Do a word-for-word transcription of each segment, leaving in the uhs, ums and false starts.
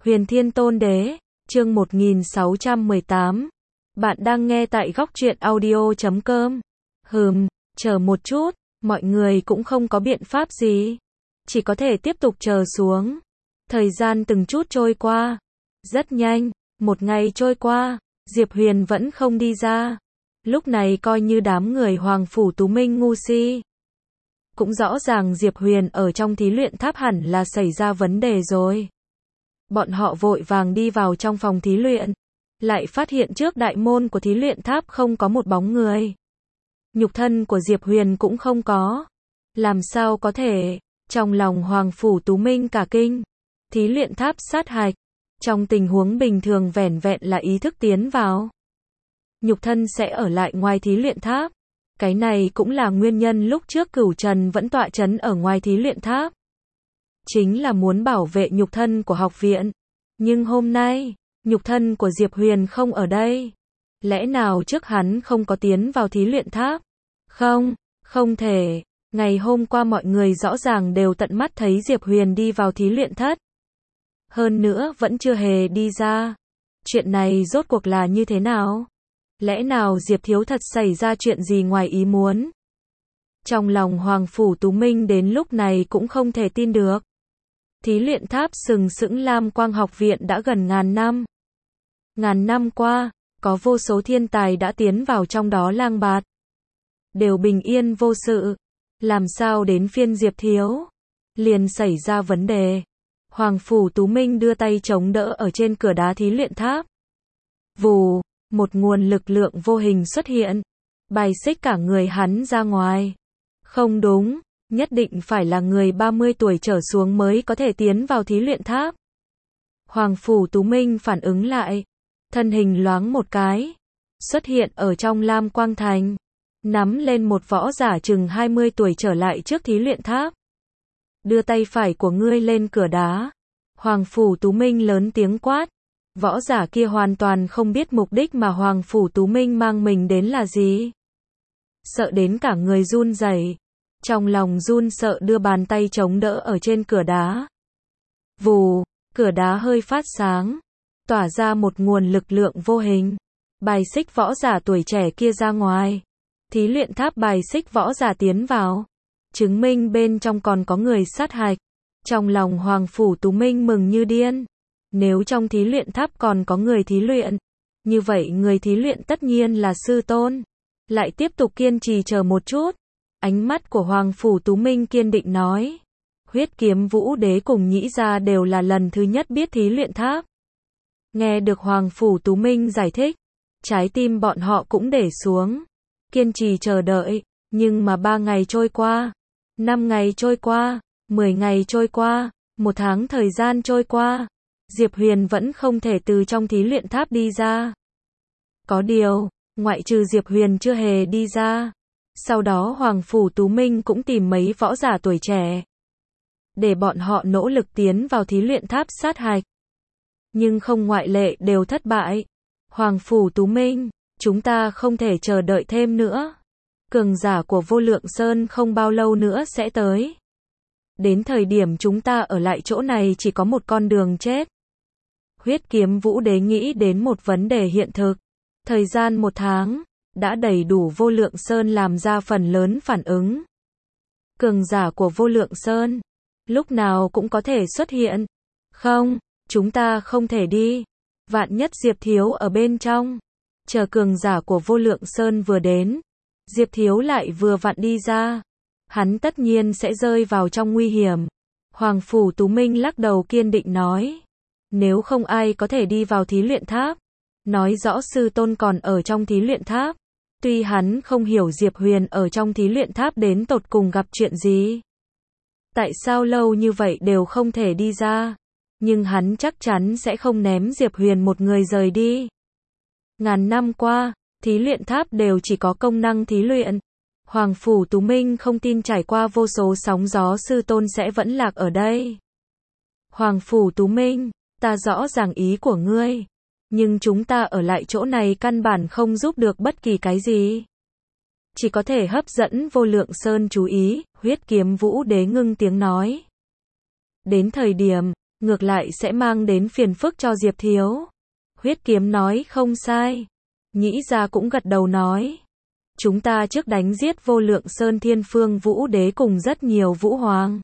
Huyền Thiên Tôn Đế, chương một nghìn sáu trăm mười tám. Bạn đang nghe tại góc truyện audio chấm com. Hừm, chờ một chút, mọi người cũng không có biện pháp gì. Chỉ có thể tiếp tục chờ xuống. Thời gian từng chút trôi qua. Rất nhanh, một ngày trôi qua, Diệp Huyền vẫn không đi ra. Lúc này coi như đám người Hoàng Phủ Tú Minh ngu si. Cũng rõ ràng Diệp Huyền ở trong thí luyện tháp hẳn là xảy ra vấn đề rồi. Bọn họ vội vàng đi vào trong phòng thí luyện. Lại phát hiện trước đại môn của thí luyện tháp không có một bóng người. Nhục thân của Diệp Huyền cũng không có. Làm sao có thể? Trong lòng Hoàng Phủ Tú Minh cả kinh. Thí luyện tháp sát hạch. Trong tình huống bình thường vẻn vẹn là ý thức tiến vào. Nhục thân sẽ ở lại ngoài thí luyện tháp. Cái này cũng là nguyên nhân lúc trước Cửu Trần vẫn tọa chấn ở ngoài thí luyện tháp. Chính là muốn bảo vệ nhục thân của học viện. Nhưng hôm nay, nhục thân của Diệp Huyền không ở đây. Lẽ nào trước hắn không có tiến vào thí luyện tháp? Không, không thể. Ngày hôm qua mọi người rõ ràng đều tận mắt thấy Diệp Huyền đi vào thí luyện thất. Hơn nữa vẫn chưa hề đi ra. Chuyện này rốt cuộc là như thế nào? Lẽ nào Diệp Thiếu thật xảy ra chuyện gì ngoài ý muốn? Trong lòng Hoàng Phủ Tú Minh đến lúc này cũng không thể tin được. Thí luyện tháp sừng sững Lam Quang học viện đã gần ngàn năm. Ngàn năm qua, có vô số thiên tài đã tiến vào trong đó lang bạt. Đều bình yên vô sự. Làm sao đến phiên Diệp Thiếu? Liền xảy ra vấn đề. Hoàng Phủ Tú Minh đưa tay chống đỡ ở trên cửa đá thí luyện tháp. Vù, một nguồn lực lượng vô hình xuất hiện. Bài xích cả người hắn ra ngoài. Không đúng. Nhất định phải là người ba mươi tuổi trở xuống mới có thể tiến vào thí luyện tháp. Hoàng Phủ Tú Minh phản ứng lại. Thân hình loáng một cái. Xuất hiện ở trong Lam Quang Thành. Nắm lên một võ giả chừng hai mươi tuổi trở lại trước thí luyện tháp. Đưa tay phải của ngươi lên cửa đá. Hoàng Phủ Tú Minh lớn tiếng quát. Võ giả kia hoàn toàn không biết mục đích mà Hoàng Phủ Tú Minh mang mình đến là gì. Sợ đến cả người run rẩy. Trong lòng run sợ đưa bàn tay chống đỡ ở trên cửa đá. Vù, cửa đá hơi phát sáng. Tỏa ra một nguồn lực lượng vô hình. Bài xích võ giả tuổi trẻ kia ra ngoài. Thí luyện tháp bài xích võ giả tiến vào. Chứng minh bên trong còn có người sát hạch. Trong lòng Hoàng Phủ Tú Minh mừng như điên. Nếu trong thí luyện tháp còn có người thí luyện. Như vậy người thí luyện tất nhiên là sư tôn. Lại tiếp tục kiên trì chờ một chút. Ánh mắt của Hoàng Phủ Tú Minh kiên định nói. Huyết Kiếm Vũ Đế cùng Nhĩ Gia đều là lần thứ nhất biết thí luyện tháp. Nghe được Hoàng Phủ Tú Minh giải thích. Trái tim bọn họ cũng để xuống. Kiên trì chờ đợi. Nhưng mà ba ngày trôi qua. Năm ngày trôi qua. Mười ngày trôi qua. Một tháng thời gian trôi qua. Diệp Huyền vẫn không thể từ trong thí luyện tháp đi ra. Có điều, ngoại trừ Diệp Huyền chưa hề đi ra. Sau đó Hoàng Phủ Tú Minh cũng tìm mấy võ giả tuổi trẻ. Để bọn họ nỗ lực tiến vào thí luyện tháp sát hạch. Nhưng không ngoại lệ đều thất bại. Hoàng Phủ Tú Minh, chúng ta không thể chờ đợi thêm nữa. Cường giả của Vô Lượng Sơn không bao lâu nữa sẽ tới. Đến thời điểm chúng ta ở lại chỗ này chỉ có một con đường chết. Huyết Kiếm Vũ Đế nghĩ đến một vấn đề hiện thực. Thời gian một tháng, đã đầy đủ Vô Lượng Sơn làm ra phần lớn phản ứng. Cường giả của Vô Lượng Sơn, lúc nào cũng có thể xuất hiện. Không, chúng ta không thể đi. Vạn nhất Diệp Thiếu ở bên trong. Chờ cường giả của Vô Lượng Sơn vừa đến. Diệp Thiếu lại vừa vặn đi ra. Hắn tất nhiên sẽ rơi vào trong nguy hiểm. Hoàng Phủ Tú Minh lắc đầu kiên định nói. Nếu không ai có thể đi vào thí luyện tháp. Nói rõ sư tôn còn ở trong thí luyện tháp. Tuy hắn không hiểu Diệp Huyền ở trong thí luyện tháp đến tột cùng gặp chuyện gì. Tại sao lâu như vậy đều không thể đi ra. Nhưng hắn chắc chắn sẽ không ném Diệp Huyền một người rời đi. Ngàn năm qua, thí luyện tháp đều chỉ có công năng thí luyện. Hoàng Phủ Tú Minh không tin trải qua vô số sóng gió sư tôn sẽ vẫn lạc ở đây. Hoàng Phủ Tú Minh, ta rõ ràng ý của ngươi. Nhưng chúng ta ở lại chỗ này căn bản không giúp được bất kỳ cái gì. Chỉ có thể hấp dẫn Vô Lượng Sơn chú ý, Huyết Kiếm Vũ Đế ngưng tiếng nói. Đến thời điểm, ngược lại sẽ mang đến phiền phức cho Diệp Thiếu. Huyết Kiếm nói không sai. Nhĩ Gia cũng gật đầu nói. Chúng ta trước đánh giết Vô Lượng Sơn Thiên Phương Vũ Đế cùng rất nhiều Vũ Hoàng.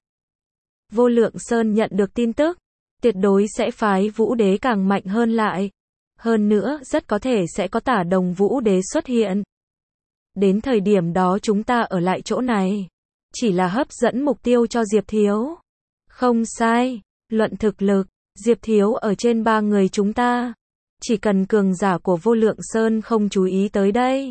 Vô Lượng Sơn nhận được tin tức, tuyệt đối sẽ phái Vũ Đế càng mạnh hơn lại. Hơn nữa, rất có thể sẽ có Tả Đồng Vũ Đế xuất hiện. Đến thời điểm đó chúng ta ở lại chỗ này, chỉ là hấp dẫn mục tiêu cho Diệp Thiếu. Không sai, luận thực lực, Diệp Thiếu ở trên ba người chúng ta. Chỉ cần cường giả của Vô Lượng Sơn không chú ý tới đây.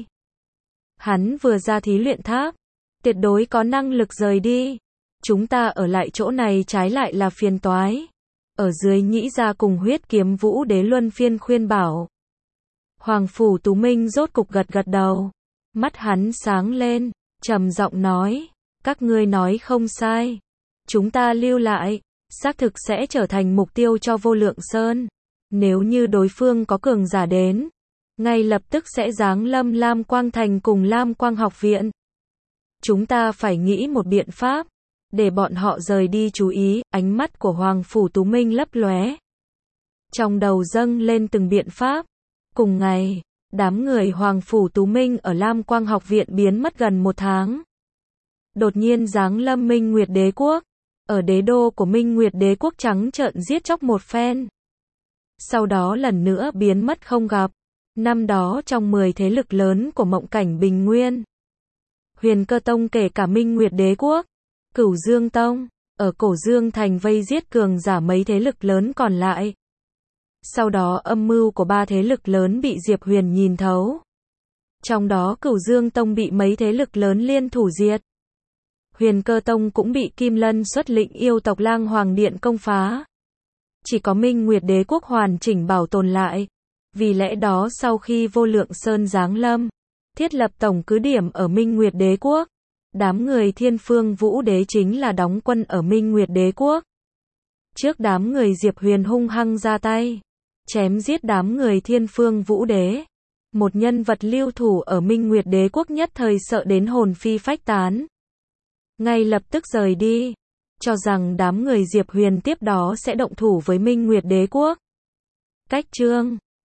Hắn vừa ra thí luyện tháp, tuyệt đối có năng lực rời đi. Chúng ta ở lại chỗ này trái lại là phiền toái. Ở dưới Nhĩ Gia cùng Huyết Kiếm Vũ Đế luân phiên khuyên bảo. Hoàng Phủ Tú Minh rốt cục gật gật đầu. Mắt hắn sáng lên, trầm giọng nói, các ngươi nói không sai. Chúng ta lưu lại, xác thực sẽ trở thành mục tiêu cho Vô Lượng Sơn. Nếu như đối phương có cường giả đến, ngay lập tức sẽ giáng lâm Lam Quang Thành cùng Lam Quang Học Viện. Chúng ta phải nghĩ một biện pháp, để bọn họ rời đi chú ý. Ánh mắt của Hoàng Phủ Tú Minh lấp lóe. Trong đầu dâng lên từng biện pháp. Cùng ngày, đám người Hoàng Phủ Tú Minh ở Lam Quang Học Viện biến mất gần một tháng. Đột nhiên giáng lâm Minh Nguyệt Đế Quốc. Ở đế đô của Minh Nguyệt Đế Quốc trắng trợn giết chóc một phen. Sau đó lần nữa biến mất không gặp. Năm đó trong mười thế lực lớn của Mộng Cảnh Bình Nguyên, Huyền Cơ Tông kể cả Minh Nguyệt Đế Quốc, Cửu Dương Tông, ở Cổ Dương Thành vây giết cường giả mấy thế lực lớn còn lại. Sau đó âm mưu của ba thế lực lớn bị Diệp Huyền nhìn thấu. Trong đó Cửu Dương Tông bị mấy thế lực lớn liên thủ diệt. Huyền Cơ Tông cũng bị Kim Lân xuất lĩnh yêu tộc Lang Hoàng Điện công phá. Chỉ có Minh Nguyệt Đế Quốc hoàn chỉnh bảo tồn lại. Vì lẽ đó sau khi Vô Lượng Sơn giáng lâm, thiết lập tổng cứ điểm ở Minh Nguyệt Đế Quốc, đám người Thiên Phương Vũ Đế chính là đóng quân ở Minh Nguyệt Đế Quốc. Trước đám người Diệp Huyền hung hăng ra tay, chém giết đám người Thiên Phương Vũ Đế. Một nhân vật lưu thủ ở Minh Nguyệt Đế Quốc nhất thời sợ đến hồn phi phách tán. Ngay lập tức rời đi, cho rằng đám người Diệp Huyền tiếp đó sẽ động thủ với Minh Nguyệt Đế Quốc. Cách chương